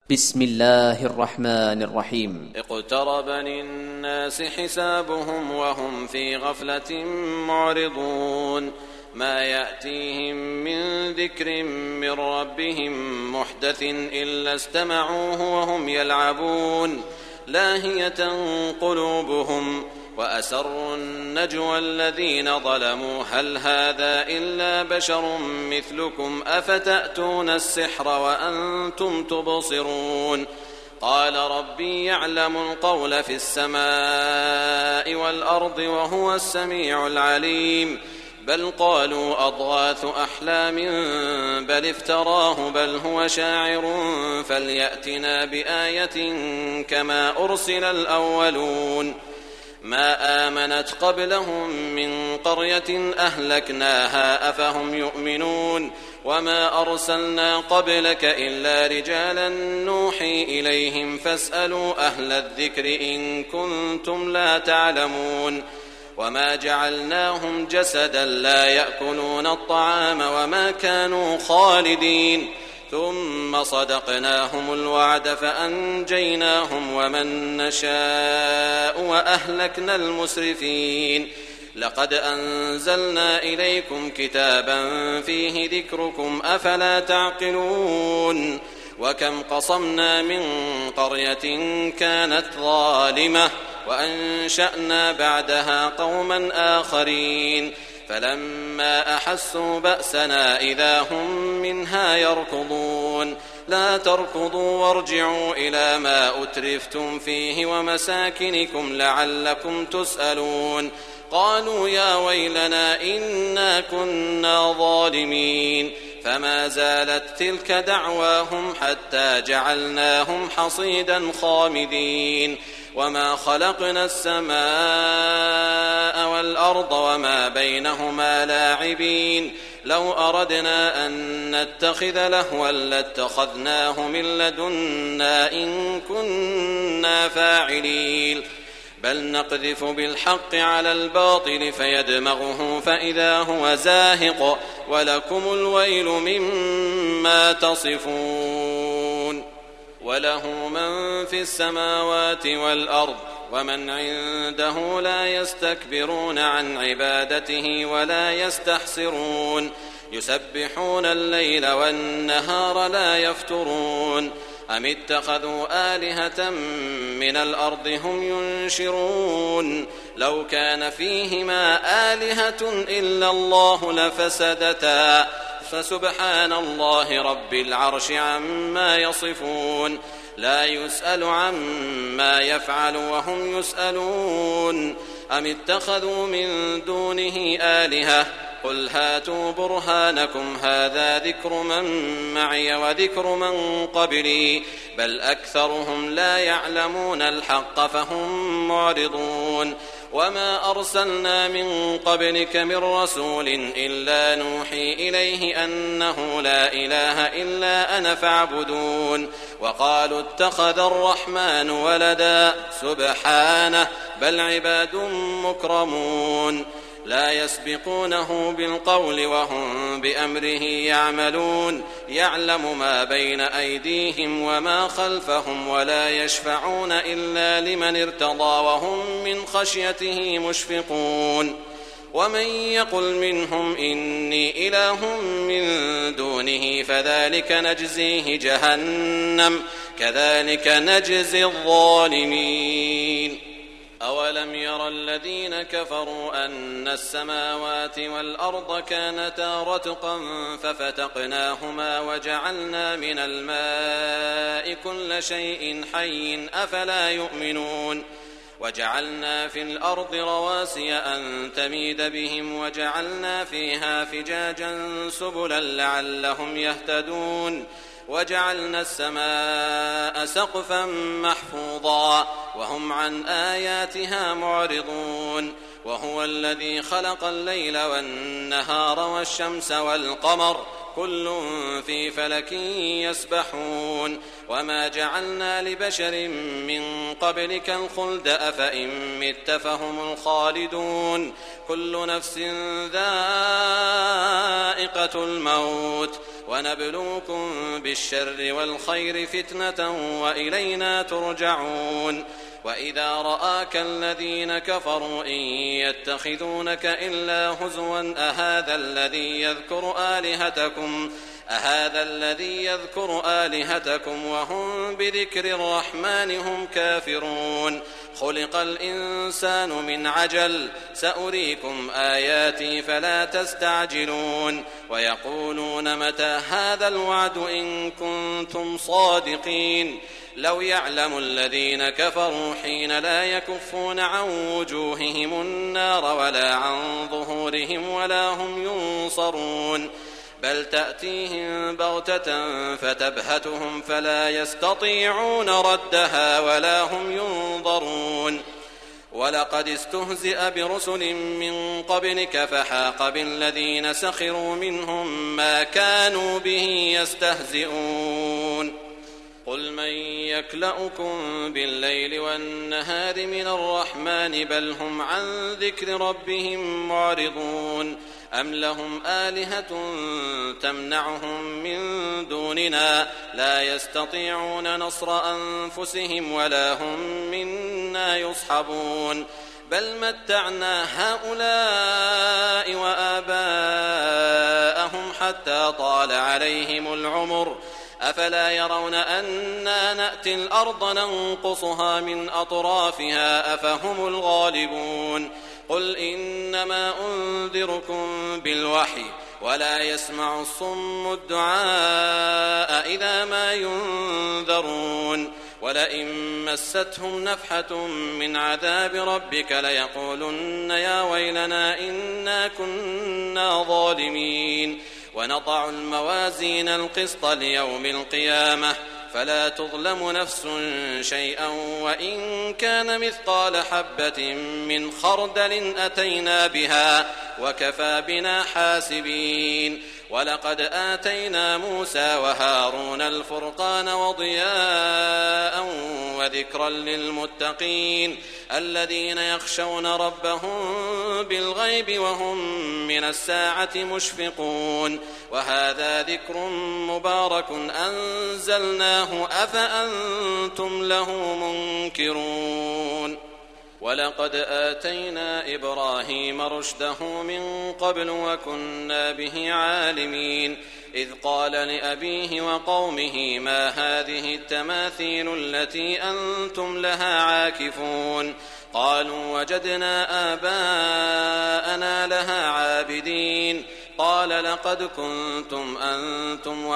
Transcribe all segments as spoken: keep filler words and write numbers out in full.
بسم الله الرحمن الرحيم. اقترب للناس حسابهم وهم في غفلة معرضون ما يأتيهم من ذكر من ربهم محدث إلا استمعوه وهم يلعبون لاهية قلوبهم وأسروا النجوى الذين ظلموا هل هذا إلا بشر مثلكم أفتأتون السحر وأنتم تبصرون قال ربي يعلم القول في السماء والأرض وهو السميع العليم بل قالوا أضغاث أحلام بل افتراه بل هو شاعر فليأتنا بآية كما أرسل الأولون ما آمنت قبلهم من قرية أهلكناها أفهم يؤمنون وما أرسلنا قبلك إلا رجالا نوحي إليهم فاسألوا أهل الذكر إن كنتم لا تعلمون وما جعلناهم جسدا لا يأكلون الطعام وما كانوا خالدين ثم صدقناهم الوعد فأنجيناهم ومن نشاء وأهلكنا المسرفين لقد أنزلنا إليكم كتابا فيه ذكركم أفلا تعقلون وكم قصمنا من قرية كانت ظالمة وأنشأنا بعدها قوما آخرين فلما أحسوا بأسنا إذا هم منها يركضون لا تركضوا وارجعوا إلى ما أترفتم فيه ومساكنكم لعلكم تسألون قالوا يا ويلنا إنا كنا ظالمين فما زالت تلك دعواهم حتى جعلناهم حصيدا خامدين وما خلقنا السماء والأرض وما بينهما لاعبين لو أردنا أن نتخذ لهوا لاتخذناه من لدنا إن كنا فاعلين بل نقذف بالحق على الباطل فيدمغه فإذا هو زاهق ولكم الويل مما تصفون وله من في السماوات والأرض ومن عنده لا يستكبرون عن عبادته ولا يستحسرون يسبحون الليل والنهار لا يفترون أم اتخذوا آلهة من الأرض هم ينشرون لو كان فيهما آلهة إلا الله لفسدتا فسبحان الله رب العرش عما يصفون لا يسأل عما يفعل وهم يسألون أم اتخذوا من دونه آلهة قل هاتوا برهانكم هذا ذكر من معي وذكر من قبلي بل أكثرهم لا يعلمون الحق فهم معرضون وما أرسلنا من قبلك من رسول إلا نوحي إليه أنه لا إله إلا أنا فاعبدون وقالوا اتخذ الرحمن ولدا سبحانه بل عباد مكرمون لا يسبقونه بالقول وهم بأمره يعملون يعلم ما بين أيديهم وما خلفهم ولا يشفعون إلا لمن ارتضى وهم من خشيته مشفقون ومن يقل منهم إني إله من دونه فذلك نجزيه جهنم كذلك نجزي الظالمين أولم ير الذين كفروا أن السماوات والأرض كانتا رتقا ففتقناهما وجعلنا من الماء كل شيء حي أفلا يؤمنون وجعلنا في الأرض رواسي أن تميد بهم وجعلنا فيها فجاجا سبلا لعلهم يهتدون وجعلنا السماء سقفا محفوظا وهم عن آياتها معرضون وهو الذي خلق الليل والنهار والشمس والقمر كل في فلك يسبحون وما جعلنا لبشر من قبلك الخلد أفإن مت فهم الخالدون كل نفس ذائقة الموت ونبلوكم بالشر والخير فتنة وإلينا ترجعون وإذا رآك الذين كفروا إن يتخذونك إلا هزوا أهذا الذي يذكر آلهتكم أهذا الذي يذكر آلهتكم وهم بذكر الرحمن هم كافرون خلق الإنسان من عجل سأريكم آياتي فلا تستعجلون ويقولون متى هذا الوعد إن كنتم صادقين لو يعلم الذين كفروا حين لا يكفون عن وجوههم النار ولا عن ظهورهم ولا هم ينصرون بل تأتيهم بغتة فتبهتهم فلا يستطيعون ردها ولا هم ينظرون ولقد استهزئ برسل من قبلك فحاق بالذين سخروا منهم ما كانوا به يستهزئون قل من يكلؤكم بالليل والنهار من الرحمن بل هم عن ذكر ربهم معرضون أم لهم آلهة تمنعهم من دوننا لا يستطيعون نصر أنفسهم ولا هم منا يصحبون بل متعنا هؤلاء وآباءهم حتى طال عليهم العمر أفلا يرون أنا نأتي الأرض ننقصها من أطرافها أفهم الغالبون قل إنما أنذركم بالوحي ولا يسمع الصم الدعاء إذا ما ينذرون ولئن مستهم نفحة من عذاب ربك ليقولن يا ويلنا إنا كنا ظالمين ونضع الموازين القسط ليوم القيامة فلا تظلم نفس شيئا وإن كان مثقال حبة من خردل أتينا بها وكفى بنا حاسبين ولقد آتينا موسى وهارون الفرقان وضياء وذكرا للمتقين الذين يخشون ربهم بالغيب وهم من الساعة مشفقون وهذا ذكر مبارك أنزلناه أفأنتم له منكرون ولقد آتينا إبراهيم رشده من قبل وكنا به عالمين إذ قال لأبيه وقومه ما هذه التماثيل التي أنتم لها عاكفون قالوا وجدنا آباءنا لها عابدين قال لقد كنتم أنتم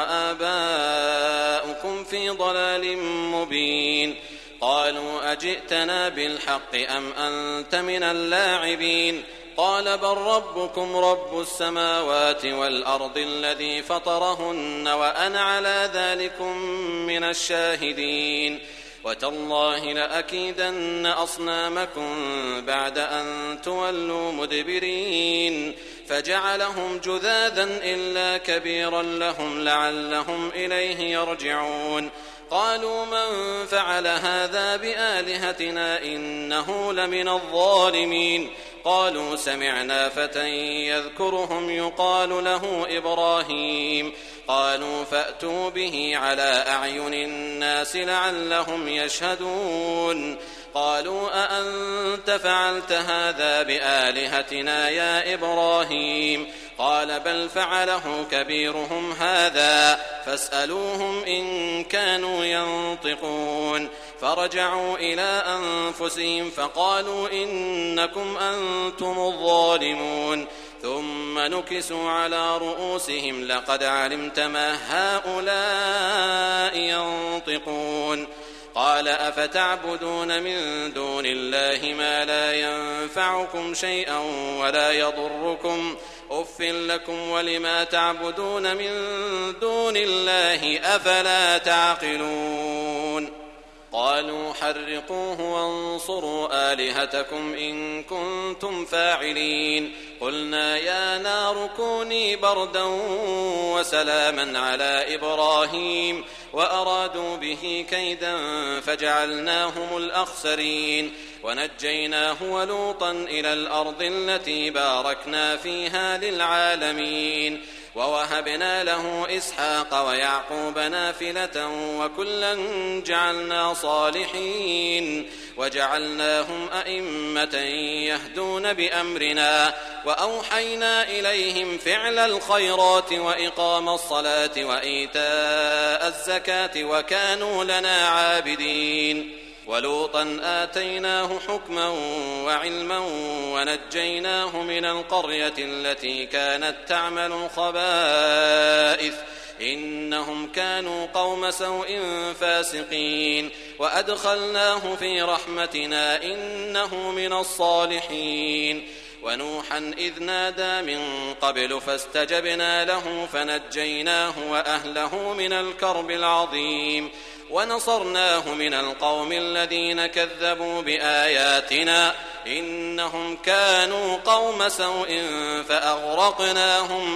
وآباؤكم في ضلال مبين قالوا أجئتنا بالحق أم أنت من اللاعبين قال بل ربكم رب السماوات والأرض الذي فطرهن وأنا على ذلكم من الشاهدين وتالله لأكيدن أصنامكم بعد أن تولوا مدبرين فجعلهم جذاذا إلا كبيرا لهم لعلهم إليه يرجعون قالوا من فعل هذا بآلهتنا إنه لمن الظالمين قالوا سمعنا فتى يذكرهم يقال له إبراهيم قالوا فأتوا به على أعين الناس لعلهم يشهدون قالوا أأنت فعلت هذا بآلهتنا يا إبراهيم قال بل فعله كبيرهم هذا فاسألوهم إن كانوا ينطقون فرجعوا إلى أنفسهم فقالوا إنكم أنتم الظالمون ثم نكسوا على رؤوسهم لقد علمت ما هؤلاء ينطقون قال أفتعبدون من دون الله ما لا ينفعكم شيئا ولا يضركم أف لكم ولما تعبدون من دون الله أفلا تعقلون قالوا حرقوه وانصروا آلهتكم إن كنتم فاعلين قلنا يا نار كوني بردا وسلاما على إبراهيم وأرادوا به كيدا فجعلناهم الأخسرين ونجيناه ولوطا إلى الأرض التي باركنا فيها للعالمين ووهبنا له إسحاق ويعقوب نافلة وكلا جعلنا صالحين وجعلناهم أئمة يهدون بأمرنا وأوحينا إليهم فعل الخيرات وإقام الصلاة وإيتاء الزكاة وكانوا لنا عابدين ولوطا آتيناه حكما وعلما ونجيناه من القرية التي كانت تعمل الخبائث إنهم كانوا قوم سوء فاسقين وأدخلناه في رحمتنا إنه من الصالحين ونوحا إذ نادى من قبل فاستجبنا له فنجيناه وأهله من الكرب العظيم ونصرناه من القوم الذين كذبوا بآياتنا إنهم كانوا قوم سوء فأغرقناهم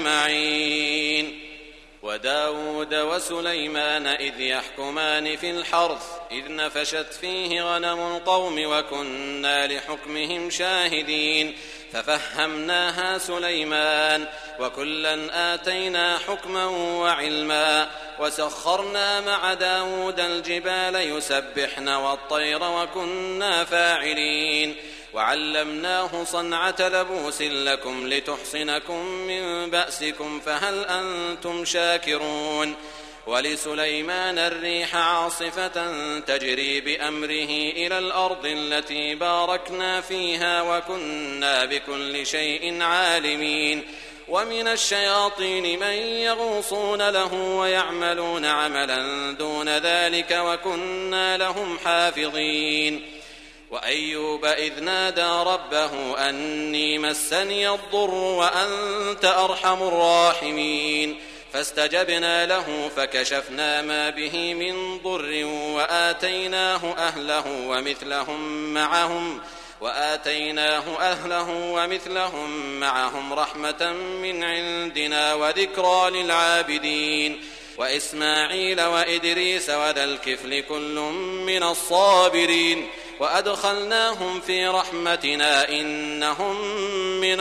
أجمعين وداود وسليمان إذ يحكمان في الحرث إذ نفشت فيه غنم القوم وكنا لحكمهم شاهدين ففهمناها سليمان وكلا آتينا حكما وعلما وسخرنا مع داود الجبال يسبحن والطير وكنا فاعلين وعلمناه صنعة لبوس لكم لتحصنكم من بأسكم فهل أنتم شاكرون ولسليمان الريح عاصفة تجري بأمره إلى الأرض التي باركنا فيها وكنا بكل شيء عالمين ومن الشياطين من يغوصون له ويعملون عملا دون ذلك وكنا لهم حافظين وأيوب إذ نادى ربه أني مسني الضر وأنت أرحم الراحمين فاستجبنا له فكشفنا ما به من ضر وآتيناه أهله ومثلهم معهم وآتيناه أهله ومثلهم معهم رحمة من عندنا وذكرى للعابدين وإسماعيل وإدريس وذا الكفل كل من الصابرين وأدخلناهم في رحمتنا إنهم من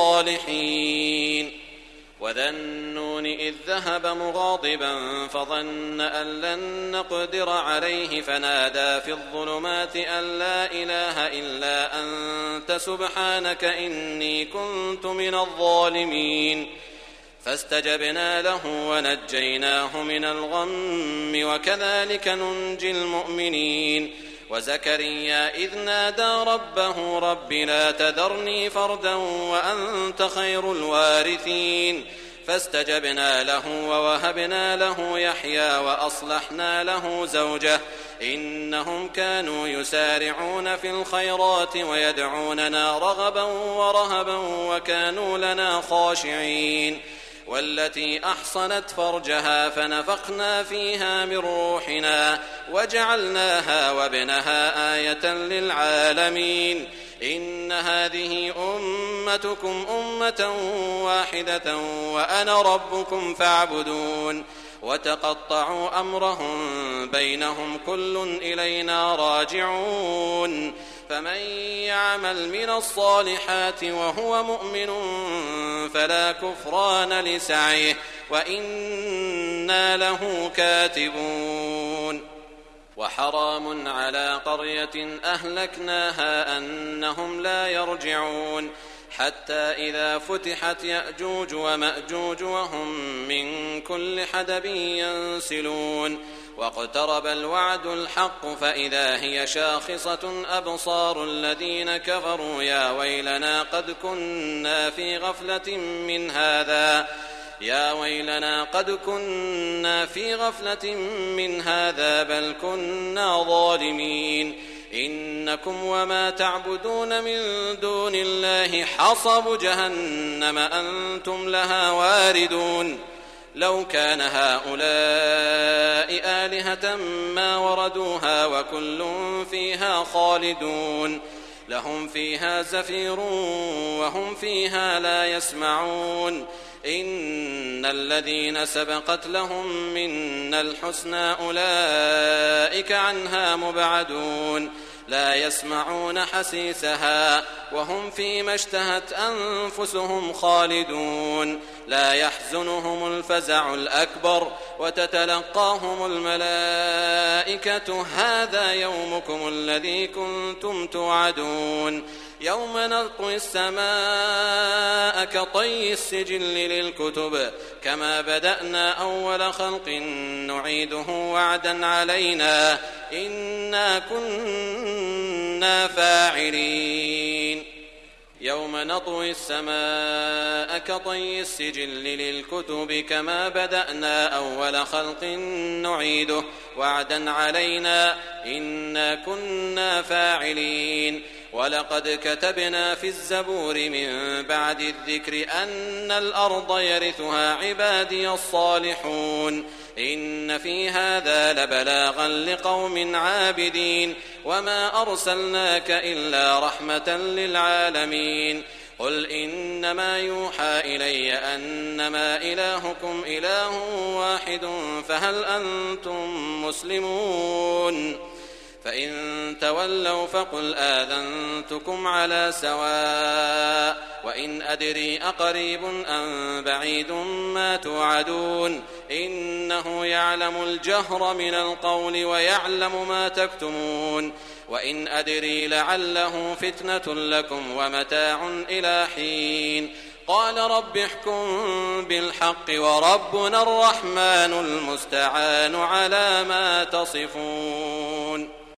الصالحين وذا النون إذ ذهب مغاضبا فظن أن لن نقدر عليه فنادى في الظلمات أن لا إله إلا أنت سبحانك إني كنت من الظالمين فاستجبنا له ونجيناه من الغم وكذلك ننجي المؤمنين وزكريا إذ نادى ربه رب لا تذرني فردا وأنت خير الوارثين فاستجبنا له ووهبنا له يحيى وأصلحنا له زوجه إنهم كانوا يسارعون في الخيرات ويدعوننا رغبا ورهبا وكانوا لنا خاشعين والتي أحصنت فرجها فنفخنا فيها من روحنا وجعلناها وابنها آية للعالمين إن هذه أمتكم أمة واحدة وأنا ربكم فاعبدون وتقطعوا أمرهم بينهم كل إلينا راجعون فمن يعمل من الصالحات وهو مؤمن فلا كفران لسعيه وإنا له كاتبون وحرام على قرية أهلكناها أنهم لا يرجعون حتى إذا فتحت يأجوج ومأجوج وهم من كل حدب ينسلون واقترب الوعد الحق فإذا هي شاخصة أبصار الذين كفروا يا ويلنا قد كنا في غفلة من هذا يا ويلنا قد كنا في غفلة من هذا بل كنا ظالمين إنكم وما تعبدون من دون الله حصب جهنم أنتم لها واردون لو كان هؤلاء آلهة ما وردوها وكل فيها خالدون لهم فيها زفير وهم فيها لا يسمعون إن الذين سبقت لهم منا الحسنى أولئك عنها مبعدون لا يسمعون حسيسها وهم فيما اشتهت أنفسهم خالدون لا يحزن يحزنهم الفزع الأكبر وتتلقاهم الملائكة هذا يومكم الذي كنتم توعدون يوم نطوي السماء كطي السجل للكتب كما بدأنا أول خلق نعيده وعدا علينا إنا كنا فاعلين يوم نطوي السماء كطي السجل للكتب كما بدأنا أول خلق نعيده وعدا علينا إنا كنا فاعلين ولقد كتبنا في الزبور من بعد الذكر أن الأرض يرثها عبادي الصالحون إن في هذا لبلاغا لقوم عابدين وما أرسلناك إلا رحمة للعالمين قل إنما يوحى إلي أنما إلهكم إله واحد فهل أنتم مسلمون فإن تولوا فقل آذنتكم على سواء وإن أدري أقريب أم بعيد ما توعدون إنه يعلم الجهر من القول ويعلم ما تكتمون وإن أدري لعله فتنة لكم ومتاع إلى حين قال رب احكم بالحق وربنا الرحمن المستعان على ما تصفون.